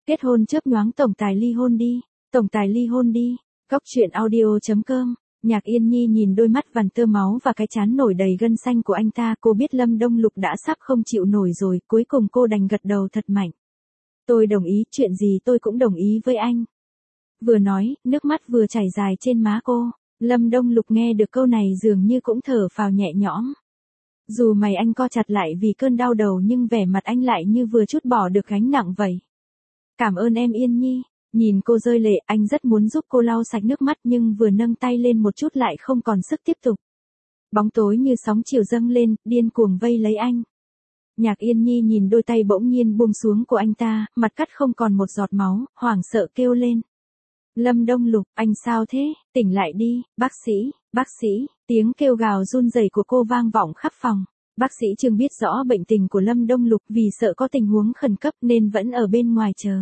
Kết hôn chớp nhoáng tổng tài ly hôn đi. Tổng tài ly hôn đi. Góc truyện audio.com. Nhạc Yên Nhi nhìn đôi mắt vằn tơ máu và cái trán nổi đầy gân xanh của anh ta, cô biết Lâm Đông Lục đã sắp không chịu nổi rồi, cuối cùng cô đành gật đầu thật mạnh. Tôi đồng ý, chuyện gì tôi cũng đồng ý với anh. Vừa nói, nước mắt vừa chảy dài trên má cô. Lâm Đông Lục nghe được câu này dường như cũng thở phào nhẹ nhõm. Dù mày anh co chặt lại vì cơn đau đầu nhưng vẻ mặt anh lại như vừa trút bỏ được gánh nặng vậy. Cảm ơn em Yên Nhi. Nhìn cô rơi lệ, anh rất muốn giúp cô lau sạch nước mắt nhưng vừa nâng tay lên một chút lại không còn sức tiếp tục. Bóng tối như sóng chiều dâng lên, điên cuồng vây lấy anh. Nhạc Yên Nhi nhìn đôi tay bỗng nhiên buông xuống của anh ta, mặt cắt không còn một giọt máu, hoảng sợ kêu lên. Lâm Đông Lục, anh sao thế, tỉnh lại đi, bác sĩ, tiếng kêu gào run rẩy của cô vang vọng khắp phòng. Bác sĩ Trương biết rõ bệnh tình của Lâm Đông Lục vì sợ có tình huống khẩn cấp nên vẫn ở bên ngoài chờ.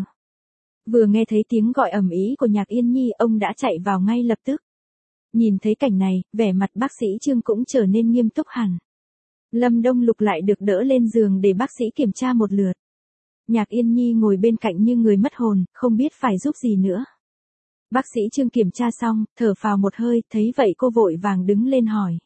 Vừa nghe thấy tiếng gọi ầm ĩ của Nhạc Yên Nhi, ông đã chạy vào ngay lập tức. Nhìn thấy cảnh này, vẻ mặt bác sĩ Trương cũng trở nên nghiêm túc hẳn. Lâm Đông Lục lại được đỡ lên giường để bác sĩ kiểm tra một lượt. Nhạc Yên Nhi ngồi bên cạnh như người mất hồn, không biết phải giúp gì nữa. Bác sĩ Trương kiểm tra xong, thở phào một hơi, thấy vậy cô vội vàng đứng lên hỏi.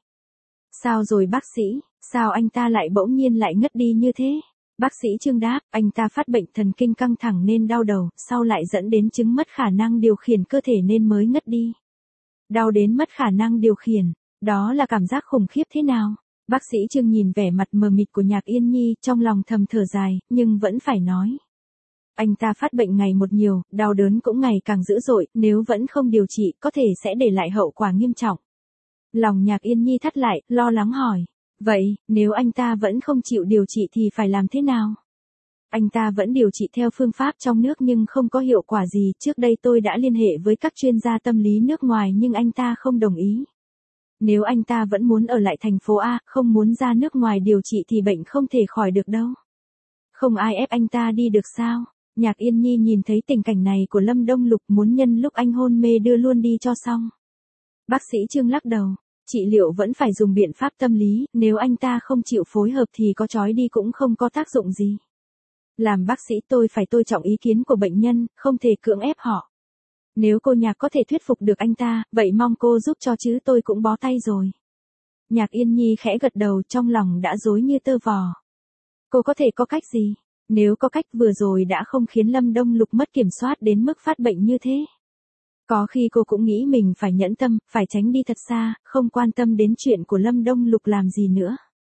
Sao rồi bác sĩ, sao anh ta lại bỗng nhiên lại ngất đi như thế? Bác sĩ Trương đáp, anh ta phát bệnh thần kinh căng thẳng nên đau đầu, sau lại dẫn đến chứng mất khả năng điều khiển cơ thể nên mới ngất đi. Đau đến mất khả năng điều khiển, đó là cảm giác khủng khiếp thế nào? Bác sĩ Trương nhìn vẻ mặt mờ mịt của Nhạc Yên Nhi, trong lòng thầm thở dài, nhưng vẫn phải nói. Anh ta phát bệnh ngày một nhiều, đau đớn cũng ngày càng dữ dội, nếu vẫn không điều trị có thể sẽ để lại hậu quả nghiêm trọng. Lòng Nhạc Yên Nhi thắt lại, lo lắng hỏi. Vậy, nếu anh ta vẫn không chịu điều trị thì phải làm thế nào? Anh ta vẫn điều trị theo phương pháp trong nước nhưng không có hiệu quả gì. Trước đây tôi đã liên hệ với các chuyên gia tâm lý nước ngoài nhưng anh ta không đồng ý. Nếu anh ta vẫn muốn ở lại thành phố A, không muốn ra nước ngoài điều trị thì bệnh không thể khỏi được đâu. Không ai ép anh ta đi được sao? Nhạc Yên Nhi nhìn thấy tình cảnh này của Lâm Đông Lục muốn nhân lúc anh hôn mê đưa luôn đi cho xong. Bác sĩ Trương lắc đầu. Trị liệu vẫn phải dùng biện pháp tâm lý, nếu anh ta không chịu phối hợp thì có trói đi cũng không có tác dụng gì. Làm bác sĩ tôi phải tôn trọng ý kiến của bệnh nhân, không thể cưỡng ép họ. Nếu cô Nhạc có thể thuyết phục được anh ta, vậy mong cô giúp cho chứ tôi cũng bó tay rồi. Nhạc Yên Nhi khẽ gật đầu, trong lòng đã rối như tơ vò. Cô có thể có cách gì? Nếu có cách vừa rồi đã không khiến Lâm Đông Lục mất kiểm soát đến mức phát bệnh như thế. Có khi cô cũng nghĩ mình phải nhẫn tâm, phải tránh đi thật xa, không quan tâm đến chuyện của Lâm Đông Lục làm gì nữa.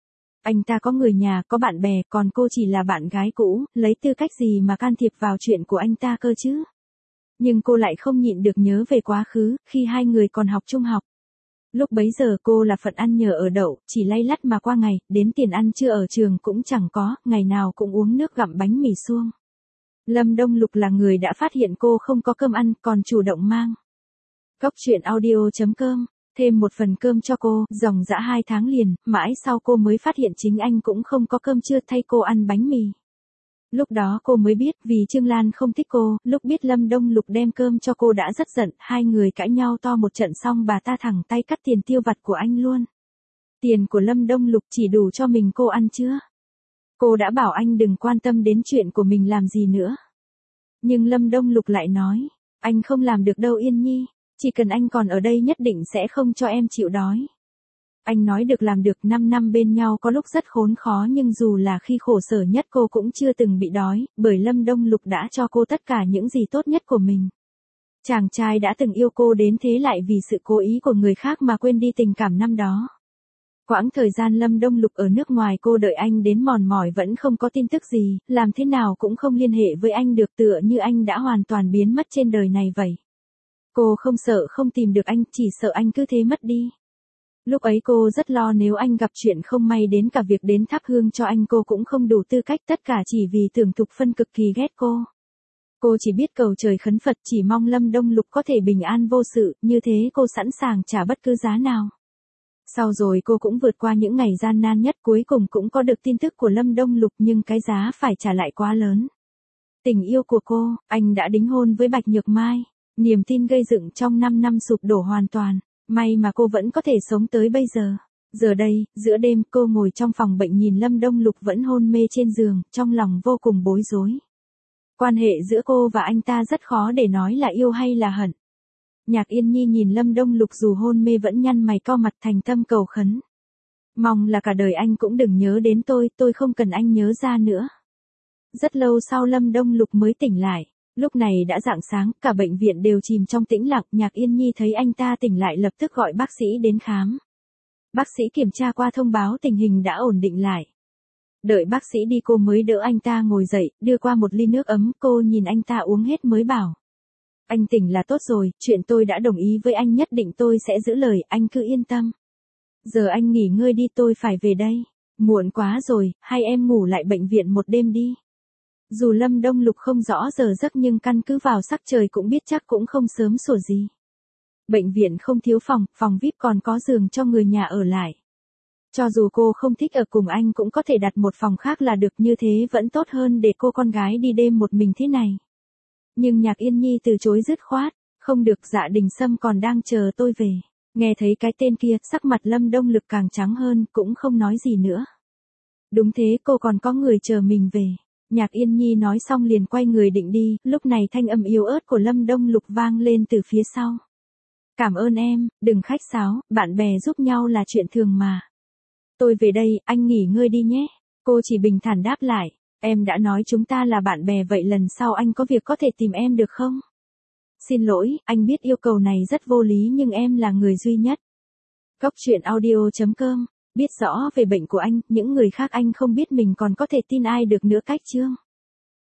Anh ta có người nhà, có bạn bè, còn cô chỉ là bạn gái cũ, lấy tư cách gì mà can thiệp vào chuyện của anh ta cơ chứ? Nhưng cô lại không nhịn được nhớ về quá khứ, khi hai người còn học trung học. Lúc bấy giờ cô là phận ăn nhờ ở đậu, chỉ lay lắt mà qua ngày, đến tiền ăn trưa ở trường cũng chẳng có, ngày nào cũng uống nước gặm bánh mì suông. Lâm Đông Lục là người đã phát hiện cô không có cơm ăn, còn chủ động mang. Góc truyện audio.com, thêm một phần cơm cho cô, dòng dã 2 tháng liền, mãi sau cô mới phát hiện chính anh cũng không có cơm trưa thay cô ăn bánh mì. Lúc đó cô mới biết vì Trương Lan không thích cô, lúc biết Lâm Đông Lục đem cơm cho cô đã rất giận, hai người cãi nhau to một trận xong bà ta thẳng tay cắt tiền tiêu vặt của anh luôn. Tiền của Lâm Đông Lục chỉ đủ cho mình cô ăn chưa? Cô đã bảo anh đừng quan tâm đến chuyện của mình làm gì nữa. Nhưng Lâm Đông Lục lại nói, anh không làm được đâu Yên Nhi, chỉ cần anh còn ở đây nhất định sẽ không cho em chịu đói. Anh nói được làm được, 5 năm bên nhau có lúc rất khốn khó nhưng dù là khi khổ sở nhất cô cũng chưa từng bị đói, bởi Lâm Đông Lục đã cho cô tất cả những gì tốt nhất của mình. Chàng trai đã từng yêu cô đến thế lại vì sự cố ý của người khác mà quên đi tình cảm năm đó. Quãng thời gian Lâm Đông Lục ở nước ngoài cô đợi anh đến mòn mỏi vẫn không có tin tức gì, làm thế nào cũng không liên hệ với anh được, tựa như anh đã hoàn toàn biến mất trên đời này vậy. Cô không sợ không tìm được anh, chỉ sợ anh cứ thế mất đi. Lúc ấy cô rất lo nếu anh gặp chuyện không may đến cả việc đến thắp hương cho anh cô cũng không đủ tư cách, tất cả chỉ vì tưởng Thục Phân cực kỳ ghét cô. Cô chỉ biết cầu trời khấn Phật, chỉ mong Lâm Đông Lục có thể bình an vô sự, như thế cô sẵn sàng trả bất cứ giá nào. Sau rồi cô cũng vượt qua những ngày gian nan nhất, cuối cùng cũng có được tin tức của Lâm Đông Lục nhưng cái giá phải trả lại quá lớn. Tình yêu của cô, anh đã đính hôn với Bạch Nhược Mai, niềm tin gây dựng trong 5 năm sụp đổ hoàn toàn, may mà cô vẫn có thể sống tới bây giờ. Giờ đây, giữa đêm cô ngồi trong phòng bệnh nhìn Lâm Đông Lục vẫn hôn mê trên giường, trong lòng vô cùng bối rối. Quan hệ giữa cô và anh ta rất khó để nói là yêu hay là hận. Nhạc Yên Nhi nhìn Lâm Đông Lục dù hôn mê vẫn nhăn mày cau mặt thành tâm cầu khấn. Mong là cả đời anh cũng đừng nhớ đến tôi không cần anh nhớ ra nữa. Rất lâu sau Lâm Đông Lục mới tỉnh lại. Lúc này đã rạng sáng, cả bệnh viện đều chìm trong tĩnh lặng. Nhạc Yên Nhi thấy anh ta tỉnh lại lập tức gọi bác sĩ đến khám. Bác sĩ kiểm tra qua thông báo tình hình đã ổn định lại. Đợi bác sĩ đi cô mới đỡ anh ta ngồi dậy, đưa qua một ly nước ấm. Cô nhìn anh ta uống hết mới bảo. Anh tỉnh là tốt rồi, chuyện tôi đã đồng ý với anh nhất định tôi sẽ giữ lời, anh cứ yên tâm. Giờ anh nghỉ ngơi đi, tôi phải về đây. Muộn quá rồi, hay em ngủ lại bệnh viện một đêm đi. Dù Lâm Đông Lục không rõ giờ giấc nhưng căn cứ vào sắc trời cũng biết chắc cũng không sớm sủa gì. Bệnh viện không thiếu phòng, phòng VIP còn có giường cho người nhà ở lại. Cho dù cô không thích ở cùng anh cũng có thể đặt một phòng khác là được, như thế vẫn tốt hơn để cô con gái đi đêm một mình thế này. Nhưng Nhạc Yên Nhi từ chối dứt khoát, không được, Dạ Đình Sâm còn đang chờ tôi về. Nghe thấy cái tên kia, sắc mặt Lâm Đông Lực càng trắng hơn, cũng không nói gì nữa. Đúng thế, cô còn có người chờ mình về. Nhạc Yên Nhi nói xong liền quay người định đi, lúc này thanh âm yếu ớt của Lâm Đông Lục vang lên từ phía sau. Cảm ơn em, đừng khách sáo, bạn bè giúp nhau là chuyện thường mà. Tôi về đây, anh nghỉ ngơi đi nhé. Cô chỉ bình thản đáp lại, em đã nói chúng ta là bạn bè vậy lần sau anh có việc có thể tìm em được không? Xin lỗi, anh biết yêu cầu này rất vô lý nhưng em là người duy nhất. Cốc truyện audio.com, biết rõ về bệnh của anh, những người khác anh không biết mình còn có thể tin ai được nữa cách chương.